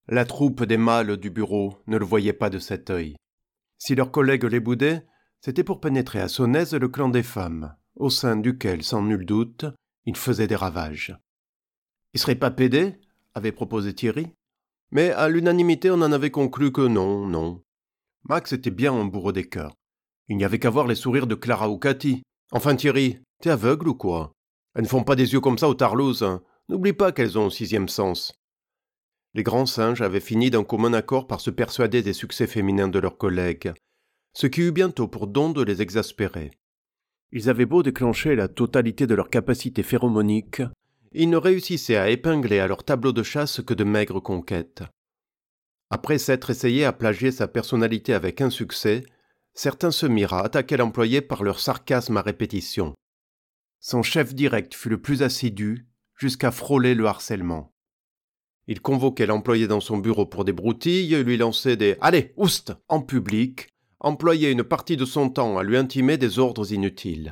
La troupe des mâles du bureau ne le voyait pas de cet œil. Si leurs collègues les boudaient, c'était pour pénétrer à son aise le clan des femmes, au sein duquel, sans nul doute, il faisait des ravages. « Il serait pas pédé ?» avait proposé Thierry. Mais à l'unanimité, on en avait conclu que non. Max était bien un bourreau des cœurs. Il n'y avait qu'à voir les sourires de Clara ou Cathy. Enfin Thierry, t'es aveugle ou quoi? Elles ne font pas des yeux comme ça aux tarlouses. Hein. N'oublie pas qu'elles ont un sixième sens. Les grands singes avaient fini d'un commun accord par se persuader des succès féminins de leurs collègues, ce qui eut bientôt pour don de les exaspérer. Ils avaient beau déclencher la totalité de leurs capacités phéromoniques, ils ne réussissaient à épingler à leur tableau de chasse que de maigres conquêtes. Après s'être essayé à plagier sa personnalité avec insuccès, certains se mirent à attaquer l'employé par leur sarcasme à répétition. Son chef direct fut le plus assidu, jusqu'à frôler le harcèlement. Il convoquait l'employé dans son bureau pour des broutilles, lui lançait des « Allez, oust !» en public, employait une partie de son temps à lui intimer des ordres inutiles.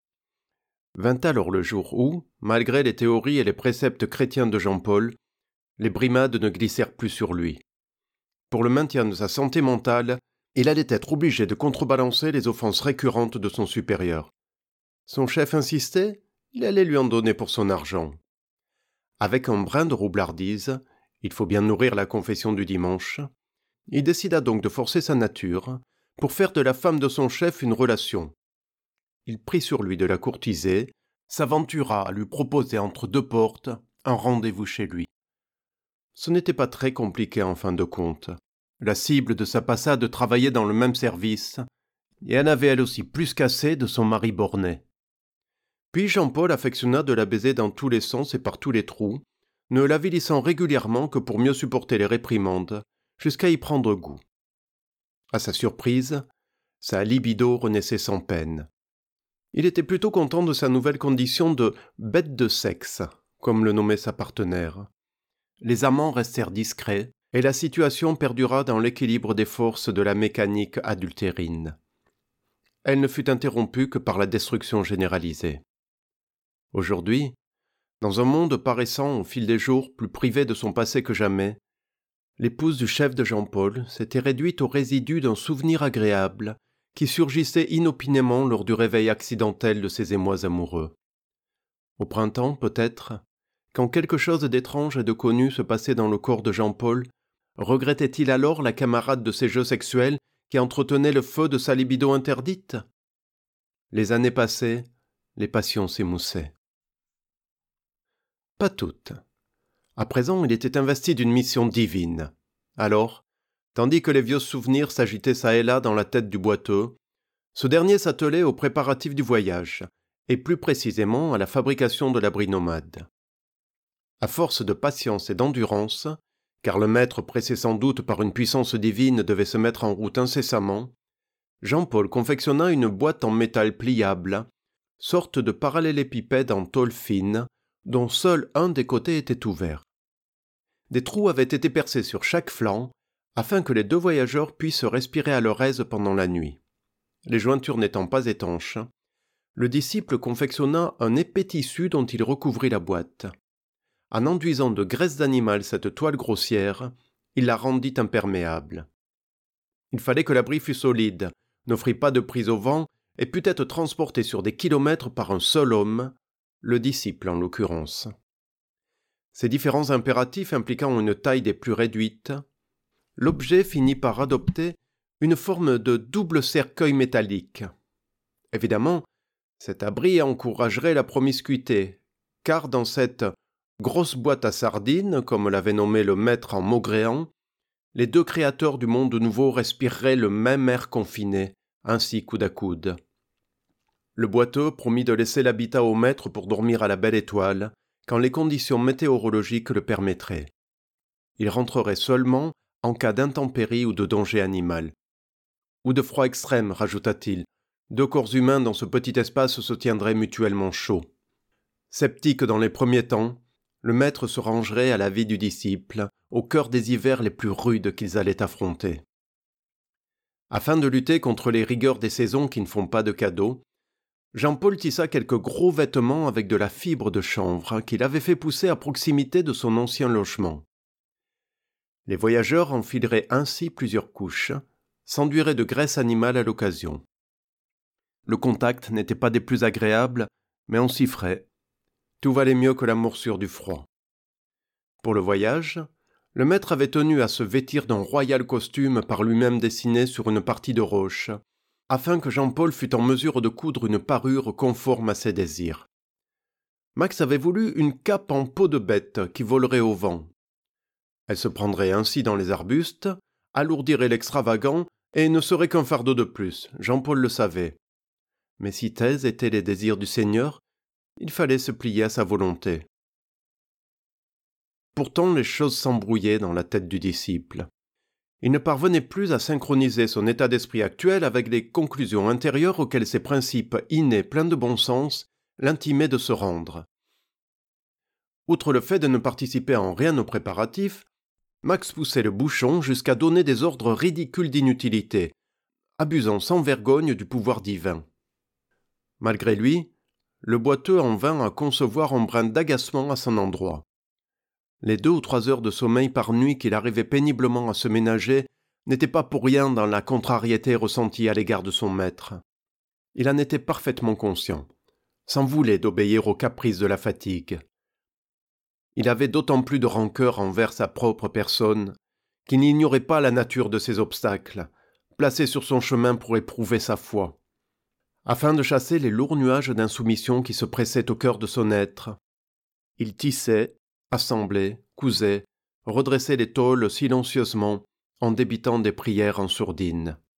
Vint alors le jour où, malgré les théories et les préceptes chrétiens de Jean-Paul, les brimades ne glissèrent plus sur lui. Pour le maintien de sa santé mentale, il allait être obligé de contrebalancer les offenses récurrentes de son supérieur. Son chef insistait, il allait lui en donner pour son argent. Avec un brin de roublardise, il faut bien nourrir la confession du dimanche, il décida donc de forcer sa nature pour faire de la femme de son chef une relation. Il prit sur lui de la courtiser, s'aventura à lui proposer entre deux portes un rendez-vous chez lui. Ce n'était pas très compliqué en fin de compte. La cible de sa passade travaillait dans le même service, et elle avait elle aussi plus qu'assez de son mari borné. Puis Jean-Paul affectionna de la baiser dans tous les sens et par tous les trous, ne l'avilissant régulièrement que pour mieux supporter les réprimandes, jusqu'à y prendre goût. À sa surprise, sa libido renaissait sans peine. Il était plutôt content de sa nouvelle condition de « bête de sexe », comme le nommait sa partenaire. Les amants restèrent discrets, et la situation perdura dans l'équilibre des forces de la mécanique adultérine. Elle ne fut interrompue que par la destruction généralisée. Aujourd'hui, dans un monde paraissant au fil des jours plus privé de son passé que jamais, l'épouse du chef de Jean-Paul s'était réduite au résidu d'un souvenir agréable qui surgissait inopinément lors du réveil accidentel de ses émois amoureux. Au printemps, peut-être, quand quelque chose d'étrange et de connu se passait dans le corps de Jean-Paul, regrettait-il alors la camarade de ses jeux sexuels qui entretenait le feu de sa libido interdite? Les années passaient, les passions s'émoussaient. Pas toutes. À présent, il était investi d'une mission divine. Alors, tandis que les vieux souvenirs s'agitaient çà et là dans la tête du boiteux, ce dernier s'attelait aux préparatifs du voyage, et plus précisément à la fabrication de l'abri nomade. À force de patience et d'endurance, car le maître pressé sans doute par une puissance divine devait se mettre en route incessamment, Jean-Paul confectionna une boîte en métal pliable, sorte de parallélépipède en tôle fine, dont seul un des côtés était ouvert. Des trous avaient été percés sur chaque flanc, afin que les deux voyageurs puissent respirer à leur aise pendant la nuit. Les jointures n'étant pas étanches, le disciple confectionna un épais tissu dont il recouvrit la boîte. En enduisant de graisse d'animal cette toile grossière, il la rendit imperméable. Il fallait que l'abri fût solide, n'offrit pas de prise au vent et pût être transporté sur des kilomètres par un seul homme, le disciple en l'occurrence. Ces différents impératifs impliquant une taille des plus réduites, l'objet finit par adopter une forme de double cercueil métallique. Évidemment, cet abri encouragerait la promiscuité, car dans cette grosse boîte à sardines, comme l'avait nommé le maître en maugréant, les deux créateurs du monde nouveau respireraient le même air confiné, ainsi coude à coude. Le boiteux promit de laisser l'habitat au maître pour dormir à la belle étoile, quand les conditions météorologiques le permettraient. Il rentrerait seulement en cas d'intempérie ou de danger animal. Ou de froid extrême, rajouta-t-il. Deux corps humains dans ce petit espace se tiendraient mutuellement chauds. Sceptique dans les premiers temps, le maître se rangerait à la vie du disciple, au cœur des hivers les plus rudes qu'ils allaient affronter. Afin de lutter contre les rigueurs des saisons qui ne font pas de cadeaux, Jean-Paul tissa quelques gros vêtements avec de la fibre de chanvre qu'il avait fait pousser à proximité de son ancien logement. Les voyageurs enfileraient ainsi plusieurs couches, s'enduiraient de graisse animale à l'occasion. Le contact n'était pas des plus agréables, mais on s'y ferait. Tout valait mieux que la morsure du froid. Pour le voyage, le maître avait tenu à se vêtir d'un royal costume par lui-même dessiné sur une partie de roche, afin que Jean-Paul fût en mesure de coudre une parure conforme à ses désirs. Max avait voulu une cape en peau de bête qui volerait au vent. Elle se prendrait ainsi dans les arbustes, alourdirait l'extravagant et ne serait qu'un fardeau de plus, Jean-Paul le savait. Mais si tels étaient les désirs du Seigneur, il fallait se plier à sa volonté. Pourtant les choses s'embrouillaient dans la tête du disciple. Il ne parvenait plus à synchroniser son état d'esprit actuel avec les conclusions intérieures auxquelles ses principes innés pleins de bon sens l'intimaient de se rendre. Outre le fait de ne participer en rien aux préparatifs, Max poussait le bouchon jusqu'à donner des ordres ridicules d'inutilité, abusant sans vergogne du pouvoir divin. Malgré lui, le boiteux en vint à concevoir un brin d'agacement à son endroit. Les 2 ou 3 heures de sommeil par nuit qu'il arrivait péniblement à se ménager n'étaient pas pour rien dans la contrariété ressentie à l'égard de son maître. Il en était parfaitement conscient, s'en voulait d'obéir aux caprices de la fatigue. Il avait d'autant plus de rancœur envers sa propre personne qu'il n'ignorait pas la nature de ces obstacles, placés sur son chemin pour éprouver sa foi. Afin de chasser les lourds nuages d'insoumission qui se pressaient au cœur de son être, il tissait, assemblait, cousait, redressait les tôles silencieusement en débitant des prières en sourdine.